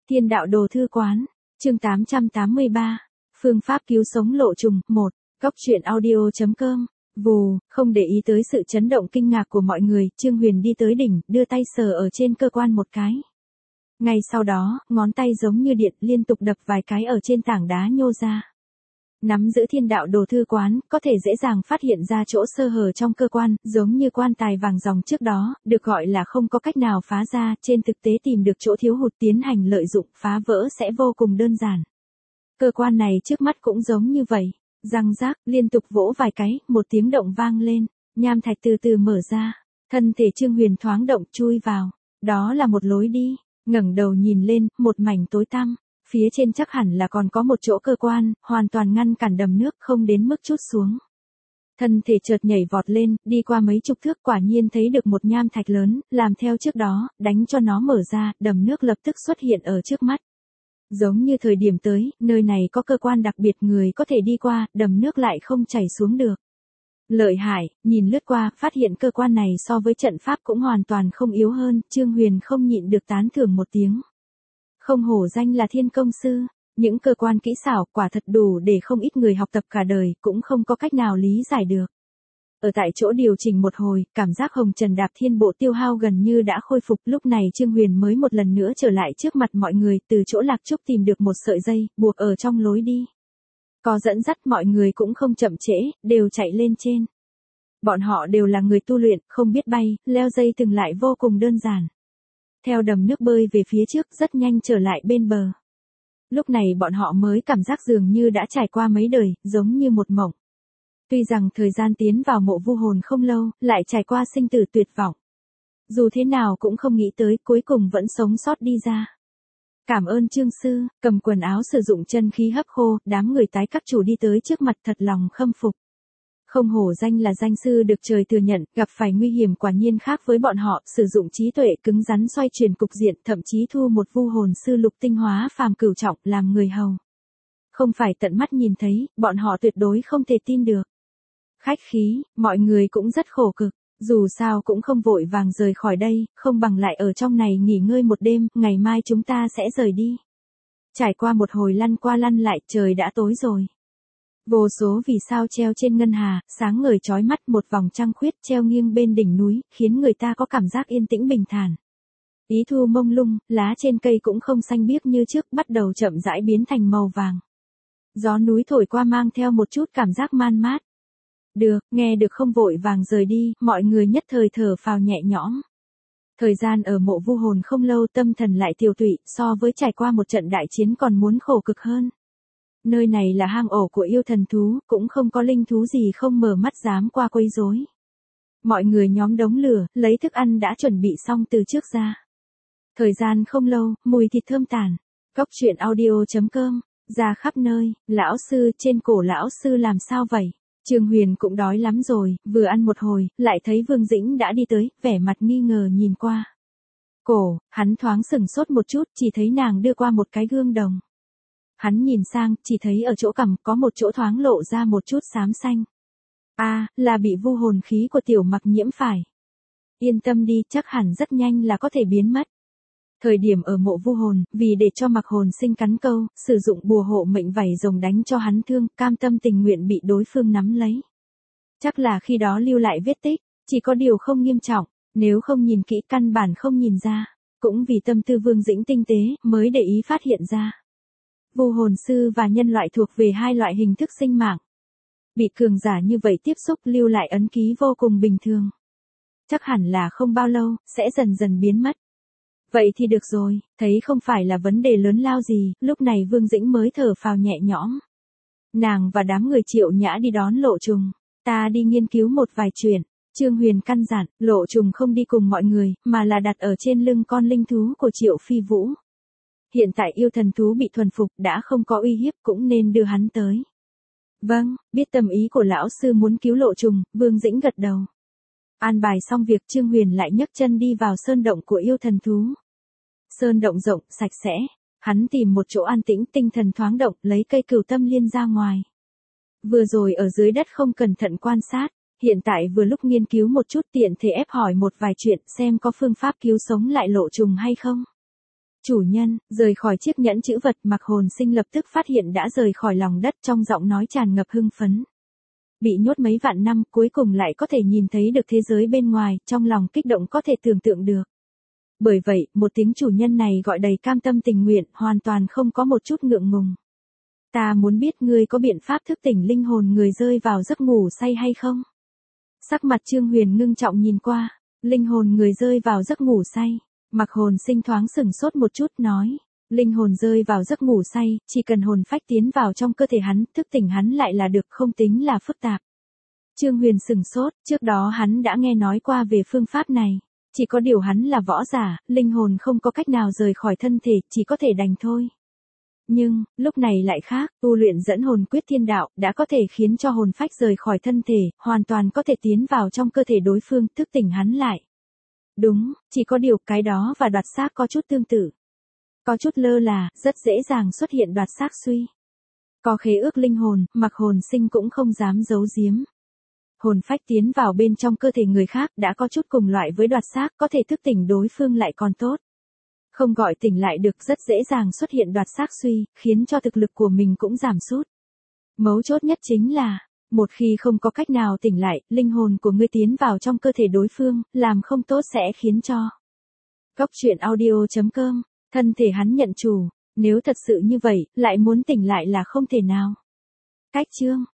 Thiên đạo đồ thư quán, chương 883, phương pháp cứu sống lộ trùng, 1, góc truyện audio.com, vù, không để ý tới sự chấn động kinh ngạc của mọi người, Trương Huyền đi tới đỉnh, đưa tay sờ ở trên cơ quan một cái. Ngay sau đó, ngón tay giống như điện liên tục đập vài cái ở trên tảng đá nhô ra. Nắm giữ thiên đạo đồ thư quán, có thể dễ dàng phát hiện ra chỗ sơ hở trong cơ quan, giống như quan tài vàng ròng trước đó, được gọi là không có cách nào phá ra, trên thực tế tìm được chỗ thiếu hụt tiến hành lợi dụng, phá vỡ sẽ vô cùng đơn giản. Cơ quan này trước mắt cũng giống như vậy, răng rác, liên tục vỗ vài cái, một tiếng động vang lên, nham thạch từ từ mở ra, thân thể Trương Huyền thoáng động chui vào, đó là một lối đi, ngẩng đầu nhìn lên, một mảnh tối tăm. Phía trên chắc hẳn là còn có một chỗ cơ quan, hoàn toàn ngăn cản đầm nước không đến mức trút xuống. Thân thể chợt nhảy vọt lên, đi qua mấy chục thước quả nhiên thấy được một nham thạch lớn, làm theo trước đó, đánh cho nó mở ra, đầm nước lập tức xuất hiện ở trước mắt. Giống như thời điểm tới, nơi này có cơ quan đặc biệt người có thể đi qua, đầm nước lại không chảy xuống được. Lợi hại, nhìn lướt qua, phát hiện cơ quan này so với trận pháp cũng hoàn toàn không yếu hơn, Trương Huyền không nhịn được tán thưởng một tiếng. Không hổ danh là thiên công sư, những cơ quan kỹ xảo quả thật đủ để không ít người học tập cả đời, cũng không có cách nào lý giải được. Ở tại chỗ điều chỉnh một hồi, cảm giác hồng trần đạp thiên bộ tiêu hao gần như đã khôi phục, lúc này Trương Huyền mới một lần nữa trở lại trước mặt mọi người, từ chỗ lạc trúc tìm được một sợi dây, buộc ở trong lối đi. Có dẫn dắt mọi người cũng không chậm trễ, đều chạy lên trên. Bọn họ đều là người tu luyện, không biết bay, leo dây từng lại vô cùng đơn giản. Theo đầm nước bơi về phía trước rất nhanh trở lại bên bờ. Lúc này bọn họ mới cảm giác dường như đã trải qua mấy đời, giống như một mộng. Tuy rằng thời gian tiến vào mộ vu hồn không lâu, lại trải qua sinh tử tuyệt vọng. Dù thế nào cũng không nghĩ tới, cuối cùng vẫn sống sót đi ra. Cảm ơn Trương Sư, cầm quần áo sử dụng chân khí hấp khô, đám người tái cấp chủ đi tới trước mặt thật lòng khâm phục. Không hổ danh là danh sư được trời thừa nhận, gặp phải nguy hiểm quả nhiên khác với bọn họ, sử dụng trí tuệ cứng rắn xoay chuyển cục diện, thậm chí thu một vu hồn sư lục tinh hóa phàm cửu trọng làm người hầu. Không phải tận mắt nhìn thấy, bọn họ tuyệt đối không thể tin được. Khách khí, mọi người cũng rất khổ cực, dù sao cũng không vội vàng rời khỏi đây, không bằng lại ở trong này nghỉ ngơi một đêm, ngày mai chúng ta sẽ rời đi. Trải qua một hồi lăn qua lăn lại, trời đã tối rồi. Vô số vì sao treo trên ngân hà, sáng ngời chói mắt, một vòng trăng khuyết treo nghiêng bên đỉnh núi, khiến người ta có cảm giác yên tĩnh bình thản. Ý thu mông lung, lá trên cây cũng không xanh biếc như trước, bắt đầu chậm rãi biến thành màu vàng. Gió núi thổi qua mang theo một chút cảm giác man mát. Được, nghe được không vội vàng rời đi, mọi người nhất thời thở phào nhẹ nhõm. Thời gian ở mộ vu hồn không lâu, tâm thần lại tiêu tụy, so với trải qua một trận đại chiến còn muốn khổ cực hơn. Nơi này là hang ổ của yêu thần thú, cũng không có linh thú gì không mở mắt dám qua quấy rối. Mọi người nhóm đống lửa, lấy thức ăn đã chuẩn bị xong từ trước ra. Thời gian không lâu, mùi thịt thơm tàn. Góc truyện audio.com, ra khắp nơi, lão sư, trên cổ lão sư làm sao vậy? Trương Huyền cũng đói lắm rồi, vừa ăn một hồi, lại thấy Vương Dĩnh đã đi tới, vẻ mặt nghi ngờ nhìn qua. Cổ, hắn thoáng sửng sốt một chút, chỉ thấy nàng đưa qua một cái gương đồng. Hắn nhìn sang, chỉ thấy ở chỗ cằm có một chỗ thoáng lộ ra một chút xám xanh. Là bị vu hồn khí của tiểu Mặc nhiễm phải. Yên tâm đi, chắc hẳn rất nhanh là có thể biến mất. Thời điểm ở mộ vu hồn, vì để cho Mặc hồn sinh cắn câu, sử dụng bùa hộ mệnh vảy rồng đánh cho hắn thương, cam tâm tình nguyện bị đối phương nắm lấy. Chắc là khi đó lưu lại vết tích, chỉ có điều không nghiêm trọng, nếu không nhìn kỹ căn bản không nhìn ra. Cũng vì tâm tư Vương Dĩnh tinh tế, mới để ý phát hiện ra. Vu hồn sư và nhân loại thuộc về hai loại hình thức sinh mạng. Bị cường giả như vậy tiếp xúc lưu lại ấn ký vô cùng bình thường. Chắc hẳn là không bao lâu, sẽ dần dần biến mất. Vậy thì được rồi, thấy không phải là vấn đề lớn lao gì, lúc này Vương Dĩnh mới thở phào nhẹ nhõm. Nàng và đám người Triệu Nhã đi đón Lộ Trùng, ta đi nghiên cứu một vài chuyện. Trương Huyền căn dặn, Lộ Trùng không đi cùng mọi người, mà là đặt ở trên lưng con linh thú của Triệu Phi Vũ. Hiện tại yêu thần thú bị thuần phục, đã không có uy hiếp, cũng nên đưa hắn tới. Vâng, biết tâm ý của lão sư muốn cứu Lộ Trùng, Vương Dĩnh gật đầu. An bài xong việc, Trương Huyền lại nhấc chân đi vào sơn động của yêu thần thú. Sơn động rộng, sạch sẽ, hắn tìm một chỗ an tĩnh, tinh thần thoáng động, lấy cây cửu tâm liên ra ngoài. Vừa rồi ở dưới đất không cẩn thận quan sát, hiện tại vừa lúc nghiên cứu một chút, tiện thể ép hỏi một vài chuyện, xem có phương pháp cứu sống lại Lộ Trùng hay không. Chủ nhân, rời khỏi chiếc nhẫn chữ vật, Mặc Hồn Sinh lập tức phát hiện đã rời khỏi lòng đất, trong giọng nói tràn ngập hưng phấn. Bị nhốt mấy vạn năm, cuối cùng lại có thể nhìn thấy được thế giới bên ngoài, trong lòng kích động có thể tưởng tượng được. Bởi vậy, một tiếng chủ nhân này gọi đầy cam tâm tình nguyện, hoàn toàn không có một chút ngượng ngùng. Ta muốn biết ngươi có biện pháp thức tỉnh linh hồn người rơi vào giấc ngủ say hay không? Sắc mặt Trương Huyền ngưng trọng nhìn qua, linh hồn người rơi vào giấc ngủ say. Mặc Hồn Sinh thoáng sửng sốt một chút nói, linh hồn rơi vào giấc ngủ say, chỉ cần hồn phách tiến vào trong cơ thể hắn, thức tỉnh hắn lại là được, không tính là phức tạp. Trương Huyền sửng sốt, trước đó hắn đã nghe nói qua về phương pháp này. Chỉ có điều hắn là võ giả, linh hồn không có cách nào rời khỏi thân thể, chỉ có thể đành thôi. Nhưng, lúc này lại khác, tu luyện dẫn hồn quyết thiên đạo, đã có thể khiến cho hồn phách rời khỏi thân thể, hoàn toàn có thể tiến vào trong cơ thể đối phương, thức tỉnh hắn lại. Đúng, chỉ có điều cái đó và đoạt xác có chút tương tự. Có chút lơ là, rất dễ dàng xuất hiện đoạt xác suy. Có khế ước linh hồn, Mặc Hồn Sinh cũng không dám giấu giếm. Hồn phách tiến vào bên trong cơ thể người khác đã có chút cùng loại với đoạt xác, có thể thức tỉnh đối phương lại còn tốt. Không gọi tỉnh lại được, rất dễ dàng xuất hiện đoạt xác suy, khiến cho thực lực của mình cũng giảm sút. Mấu chốt nhất chính là, một khi không có cách nào tỉnh lại, linh hồn của ngươi tiến vào trong cơ thể đối phương, làm không tốt sẽ khiến cho. Góc truyện audio.com, thân thể hắn nhận chủ, nếu thật sự như vậy, lại muốn tỉnh lại là không thể nào. Cách chương